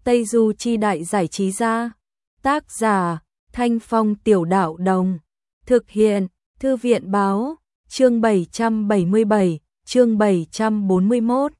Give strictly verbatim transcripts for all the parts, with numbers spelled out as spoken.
Tây Du Chi Đại Giải Trí Gia. Tác giả Thanh Phong Tiểu Đạo Đồng. Thực hiện Thư viện Báo. Chương bảy trăm bảy mươi bảy, chương bảy trăm bốn mươi mốt.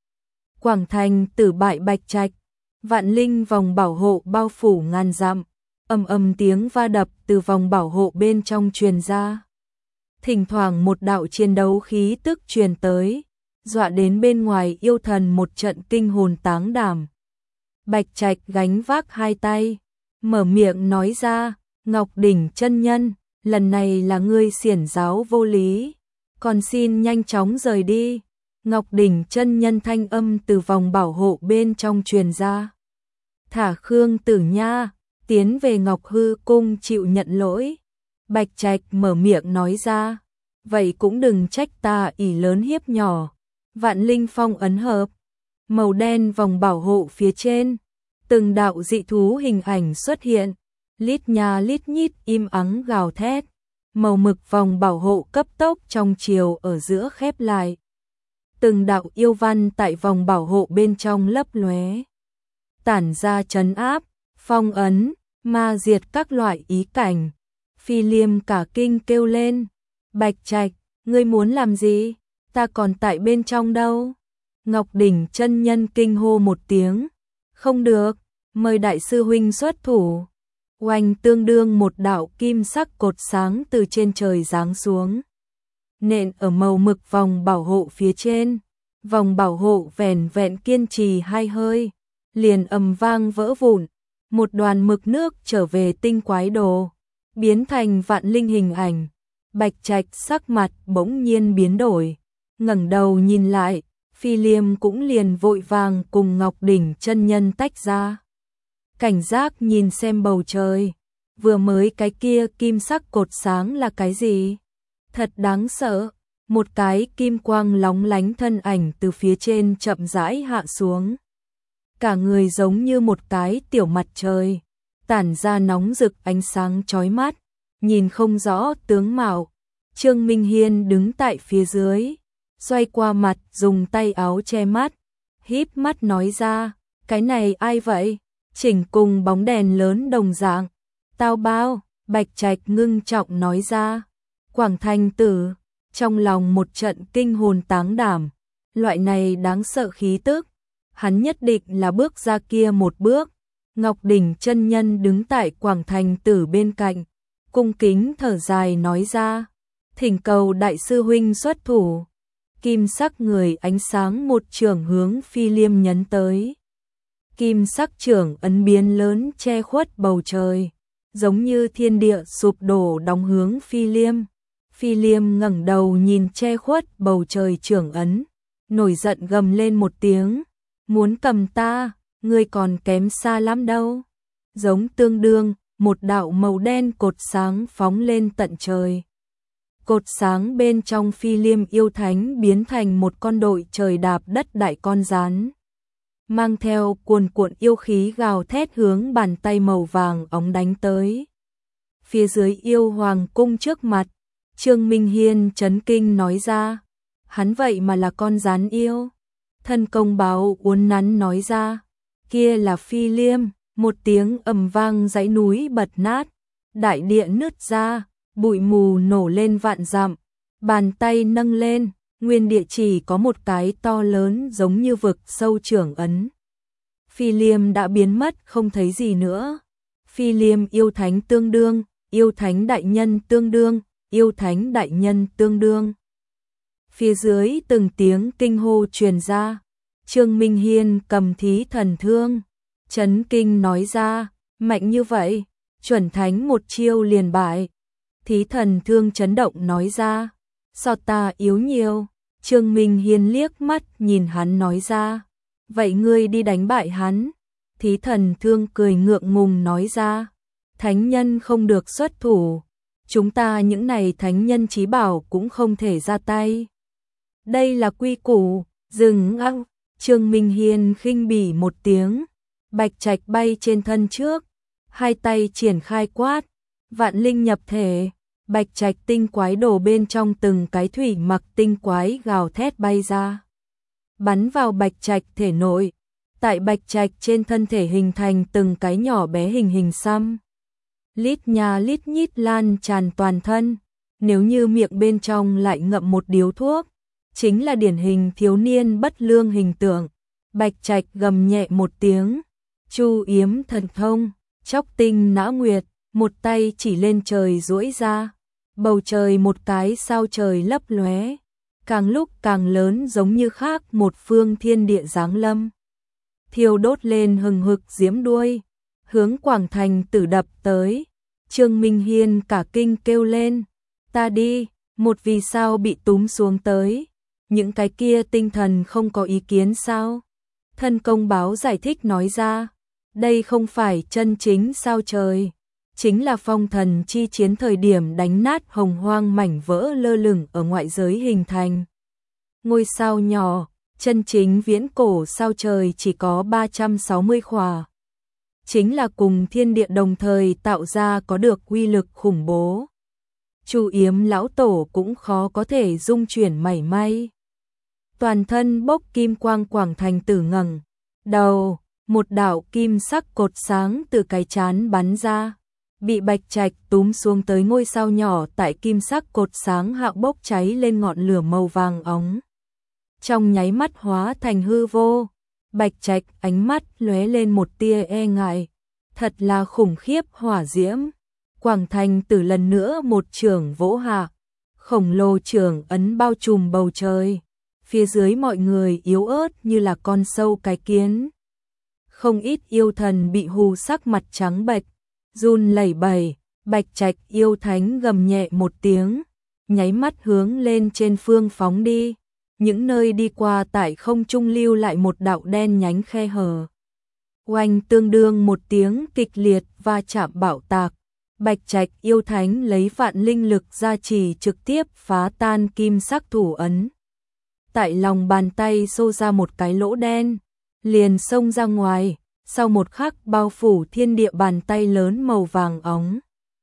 Quảng Thành tử bại Bạch Trạch, vạn linh vòng bảo hộ bao phủ ngàn dặm, ầm ầm tiếng va đập từ vòng bảo hộ bên trong truyền ra. Thỉnh thoảng một đạo chiến đấu khí tức truyền tới, dọa đến bên ngoài yêu thần một trận kinh hồn táng đảm. Bạch Trạch gánh vác hai tay, mở miệng nói ra, Ngọc Đỉnh chân nhân, lần này là ngươi xiển giáo vô lý, còn xin nhanh chóng rời đi. Ngọc Đỉnh chân nhân thanh âm từ vòng bảo hộ bên trong truyền ra. Thả Khương Tử Nha, tiến về Ngọc Hư Cung chịu nhận lỗi. Bạch Trạch mở miệng nói ra, vậy cũng đừng trách ta ỷ lớn hiếp nhỏ. Vạn linh phong ấn hợp, màu đen vòng bảo hộ phía trên, từng đạo dị thú hình ảnh xuất hiện, lít nha lít nhít im ắng gào thét, màu mực vòng bảo hộ cấp tốc trong chiều ở giữa khép lại. Từng đạo yêu văn tại vòng bảo hộ bên trong lấp lóe, tản ra trấn áp, phong ấn, ma diệt các loại ý cảnh. Phi Liêm cả kinh kêu lên, Bạch Trạch, ngươi muốn làm gì? Ta còn tại bên trong đâu? Ngọc Đỉnh chân nhân kinh hô một tiếng, không được, mời đại sư huynh xuất thủ. Oanh, tương đương một đạo kim sắc cột sáng từ trên trời giáng xuống, nện ở màu mực vòng bảo hộ phía trên. Vòng bảo hộ vẻn vẹn kiên trì hai hơi, liền ầm vang vỡ vụn, một đoàn mực nước trở về tinh quái đồ, biến thành vạn linh hình ảnh. Bạch Trạch sắc mặt bỗng nhiên biến đổi, ngẩng đầu nhìn lại, Phi Liêm cũng liền vội vàng cùng Ngọc Đỉnh chân nhân tách ra. Cảnh giác nhìn xem bầu trời, vừa mới cái kia kim sắc cột sáng là cái gì? Thật đáng sợ, một cái kim quang lóng lánh thân ảnh từ phía trên chậm rãi hạ xuống. Cả người giống như một cái tiểu mặt trời, tản ra nóng rực ánh sáng chói mắt, nhìn không rõ tướng mạo. Trương Minh Hiên đứng tại phía dưới, xoay qua mặt dùng tay áo che mắt, híp mắt nói ra, cái này ai vậy? Chỉnh cùng bóng đèn lớn đồng dạng. Tao bao, Bạch Trạch ngưng trọng nói ra. Quảng Thành tử, trong lòng một trận kinh hồn táng đảm, loại này đáng sợ khí tức, hắn nhất định là bước ra kia một bước. Ngọc Đỉnh chân nhân đứng tại Quảng Thành tử bên cạnh, cung kính thở dài nói ra, thỉnh cầu đại sư huynh xuất thủ. Kim sắc người ánh sáng một trường hướng Phi Liêm nhấn tới. Kim sắc trưởng ấn biến lớn che khuất bầu trời, giống như thiên địa sụp đổ đóng hướng Phi Liêm. Phi Liêm ngẩng đầu nhìn che khuất bầu trời trưởng ấn, nổi giận gầm lên một tiếng, muốn cầm ta, ngươi còn kém xa lắm đâu. Giống tương đương, một đạo màu đen cột sáng phóng lên tận trời. Cột sáng bên trong Phi Liêm yêu thánh biến thành một con đội trời đạp đất đại con rắn, mang theo cuồn cuộn yêu khí gào thét hướng bàn tay màu vàng óng đánh tới. Phía dưới yêu hoàng cung trước mặt, Trương Minh Hiên chấn kinh nói ra, hắn vậy mà là con rắn yêu. Thân công báo uốn nắn nói ra, kia là Phi Liêm. Một tiếng ầm vang dãy núi bật nát, đại địa nứt ra, bụi mù nổ lên vạn dặm. Bàn tay nâng lên, nguyên địa chỉ có một cái to lớn giống như vực sâu trưởng ấn. Phi Liêm đã biến mất không thấy gì nữa. Phi Liêm yêu thánh tương đương, yêu thánh đại nhân tương đương, yêu thánh đại nhân tương đương. Phía dưới từng tiếng kinh hô truyền ra. Trương Minh Hiên cầm thí thần thương, chấn kinh nói ra, mạnh như vậy, chuẩn thánh một chiêu liền bại. Thí thần thương chấn động nói ra, so ta yếu nhiều. Trương Minh Hiên liếc mắt nhìn hắn nói ra, vậy ngươi đi đánh bại hắn. Thí thần thương cười ngượng ngùng nói ra, thánh nhân không được xuất thủ, chúng ta những này thánh nhân chí bảo cũng không thể ra tay. Đây là quy củ. Dừng ăng. Trương Minh Hiên khinh bỉ một tiếng, Bạch Trạch bay trên thân trước, hai tay triển khai quát, vạn linh nhập thể. Bạch Trạch tinh quái đồ bên trong từng cái thủy mặc tinh quái gào thét bay ra, bắn vào Bạch Trạch thể nội. Tại Bạch Trạch trên thân thể hình thành từng cái nhỏ bé hình hình xăm. Lít nha lít nhít lan tràn toàn thân, nếu như miệng bên trong lại ngậm một điếu thuốc, chính là điển hình thiếu niên bất lương hình tượng. Bạch Trạch gầm nhẹ một tiếng, Chu Yếm thần thông, chóc tinh nã nguyệt, một tay chỉ lên trời duỗi ra, bầu trời một cái sao trời lấp lóe, càng lúc càng lớn giống như khác một phương thiên địa giáng lâm. Thiêu đốt lên hừng hực diễm đuôi, hướng Quảng Thành Tử đập tới. Trương Minh Hiên cả kinh kêu lên, ta đi, một vì sao bị túm xuống tới, những cái kia tinh thần không có ý kiến sao? Thân công báo giải thích nói ra, đây không phải chân chính sao trời, chính là phong thần chi chiến thời điểm đánh nát hồng hoang mảnh vỡ lơ lửng ở ngoại giới hình thành. Ngôi sao nhỏ, chân chính viễn cổ sao trời chỉ có ba trăm sáu mươi khỏa. Chính là cùng thiên địa đồng thời tạo ra có được uy lực khủng bố. Chu Yếm lão tổ cũng khó có thể dung chuyển mảy may. Toàn thân bốc kim quang Quảng Thành Tử ngẩng đầu, một đạo kim sắc cột sáng từ cái trán bắn ra, bị Bạch Trạch túm xuống tới ngôi sao nhỏ tại kim sắc cột sáng hạ bốc cháy lên ngọn lửa màu vàng óng. Trong nháy mắt hóa thành hư vô, Bạch Trạch ánh mắt lóe lên một tia e ngại, thật là khủng khiếp hỏa diễm. Quảng Thành Tử lần nữa một chưởng vỗ hạ, khổng lồ chưởng ấn bao trùm bầu trời, phía dưới mọi người yếu ớt như là con sâu cái kiến. Không ít yêu thần bị hù sắc mặt trắng bệch, run lẩy bẩy. Bạch Trạch yêu thánh gầm nhẹ một tiếng, nháy mắt hướng lên trên phương phóng đi. Những nơi đi qua tại không trung lưu lại một đạo đen nhánh khe hở. Oanh, tương đương một tiếng kịch liệt va chạm bạo tạc. Bạch Trạch yêu thánh lấy vạn linh lực gia trì trực tiếp phá tan kim sắc thủ ấn. Tại lòng bàn tay xô ra một cái lỗ đen, liền xông ra ngoài, sau một khắc bao phủ thiên địa bàn tay lớn màu vàng óng.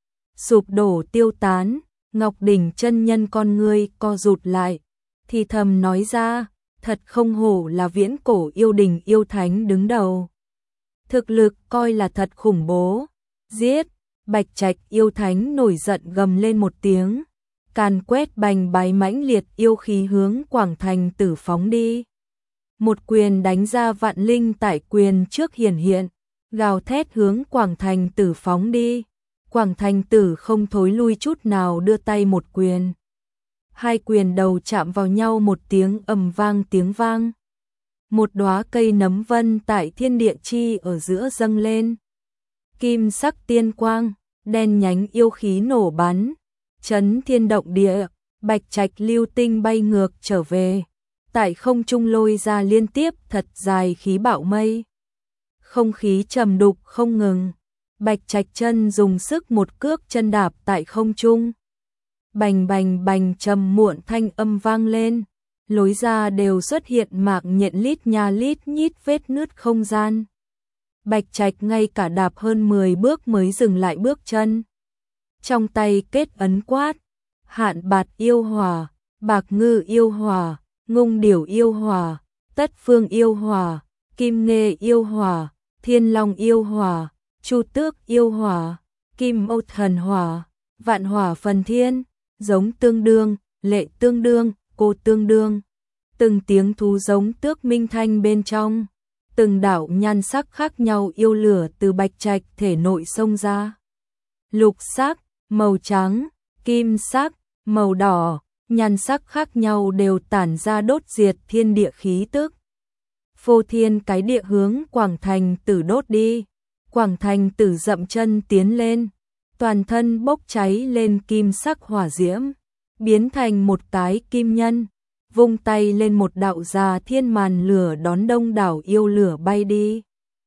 Sụp đổ tiêu tán, Ngọc Đỉnh chân nhân con ngươi co rụt lại, thì thầm nói ra, thật không hổ là viễn cổ yêu đình yêu thánh đứng đầu. Thực lực coi là thật khủng bố. Giết! Bạch Trạch yêu thánh nổi giận gầm lên một tiếng, càn quét bành bái mãnh liệt yêu khí hướng Quảng Thành Tử phóng đi. Một quyền đánh ra vạn linh tại quyền trước hiển hiện, gào thét hướng Quảng Thành Tử phóng đi. Quảng Thành Tử không thối lui chút nào đưa tay một quyền. Hai quyền đầu chạm vào nhau một tiếng ầm vang tiếng vang. Một đóa cây nấm vân tại thiên địa chi ở giữa dâng lên. Kim sắc tiên quang, đen nhánh yêu khí nổ bắn, chấn thiên động địa. Bạch Trạch lưu tinh bay ngược trở về, tại không trung lôi ra liên tiếp thật dài khí bạo mây. Không khí trầm đục không ngừng, Bạch Trạch chân dùng sức một cước chân đạp tại không trung. Bành bành bành trầm muộn thanh âm vang lên, lối ra đều xuất hiện mạng nhện lít nha lít nhít vết nứt không gian. Bạch Trạch ngay cả đạp hơn mười bước mới dừng lại bước chân. Trong tay kết ấn quát, Hạn Bạt yêu hỏa, Bạc Ngư yêu hỏa, Ngung Điểu yêu hỏa, Tất Phương yêu hỏa, Kim Nghê yêu hỏa, Thiên Long yêu hỏa, Chu Tước yêu hỏa, Kim Mâu thần hỏa, Vạn hỏa phần thiên, giống tương đương, lệ tương đương, cô tương đương. Từng tiếng thú giống tước minh thanh bên trong, từng đạo nhan sắc khác nhau yêu lửa từ Bạch Trạch thể nội xông ra. Lục sắc, màu trắng, kim sắc, màu đỏ, nhan sắc khác nhau đều tản ra đốt diệt thiên địa khí tức. Phô thiên cái địa hướng Quảng Thành Tử đốt đi. Quảng Thành Tử dậm chân tiến lên, toàn thân bốc cháy lên kim sắc hỏa diễm, biến thành một cái kim nhân, vung tay lên một đạo già thiên màn lửa đón đông đảo yêu lửa bay đi.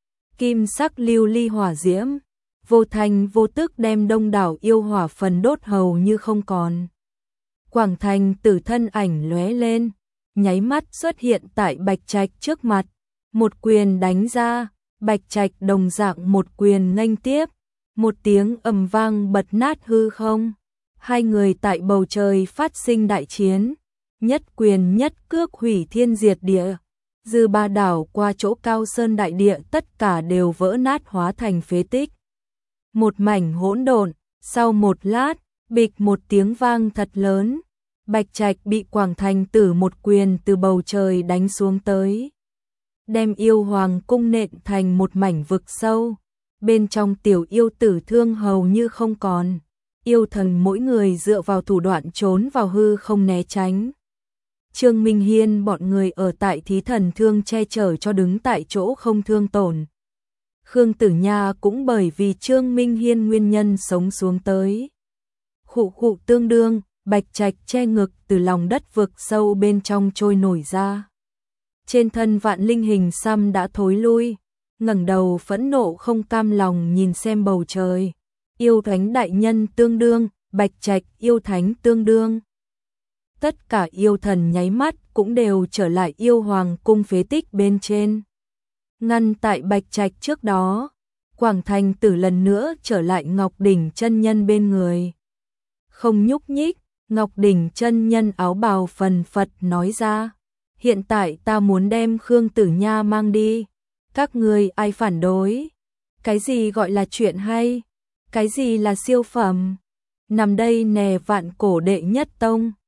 Kim sắc lưu ly hỏa diễm, vô thành vô tức đem đông đảo yêu hỏa phần đốt hầu như không còn. Quảng Thành Tử thân ảnh lóe lên, nháy mắt xuất hiện tại Bạch Trạch trước mặt, một quyền đánh ra, Bạch Trạch đồng dạng một quyền nghênh tiếp, một tiếng ầm vang bật nát hư không. Hai người tại bầu trời phát sinh đại chiến, nhất quyền nhất cước hủy thiên diệt địa, Dư Ba đảo qua chỗ Cao Sơn đại địa tất cả đều vỡ nát hóa thành phế tích. Một mảnh hỗn độn, sau một lát, bịch một tiếng vang thật lớn, Bạch Trạch bị Quảng Thành Tử một quyền từ bầu trời đánh xuống tới, đem yêu hoàng cung nện thành một mảnh vực sâu, bên trong tiểu yêu tử thương hầu như không còn, yêu thần mỗi người dựa vào thủ đoạn trốn vào hư không né tránh. Trương Minh Hiên bọn người ở tại Thí Thần Thương che chở cho đứng tại chỗ không thương tổn. Khương Tử Nha cũng bởi vì Trương Minh Hiên nguyên nhân sống xuống tới. Khụ khụ tương đương, Bạch Trạch che ngực từ lòng đất vực sâu bên trong trôi nổi ra. Trên thân vạn linh hình xăm đã thối lui, ngẩng đầu phẫn nộ không cam lòng nhìn xem bầu trời. Yêu thánh đại nhân tương đương, Bạch Trạch yêu thánh tương đương. Tất cả yêu thần nháy mắt cũng đều trở lại yêu hoàng cung phế tích bên trên. Ngăn tại Bạch Trạch trước đó, Quảng Thành Tử lần nữa trở lại Ngọc Đỉnh chân nhân bên người. Không nhúc nhích, Ngọc Đỉnh chân nhân áo bào phần phật nói ra, hiện tại ta muốn đem Khương Tử Nha mang đi, các người ai phản đối? Cái gì gọi là chuyện hay? Cái gì là siêu phẩm? Nằm đây nè vạn cổ đệ nhất tông.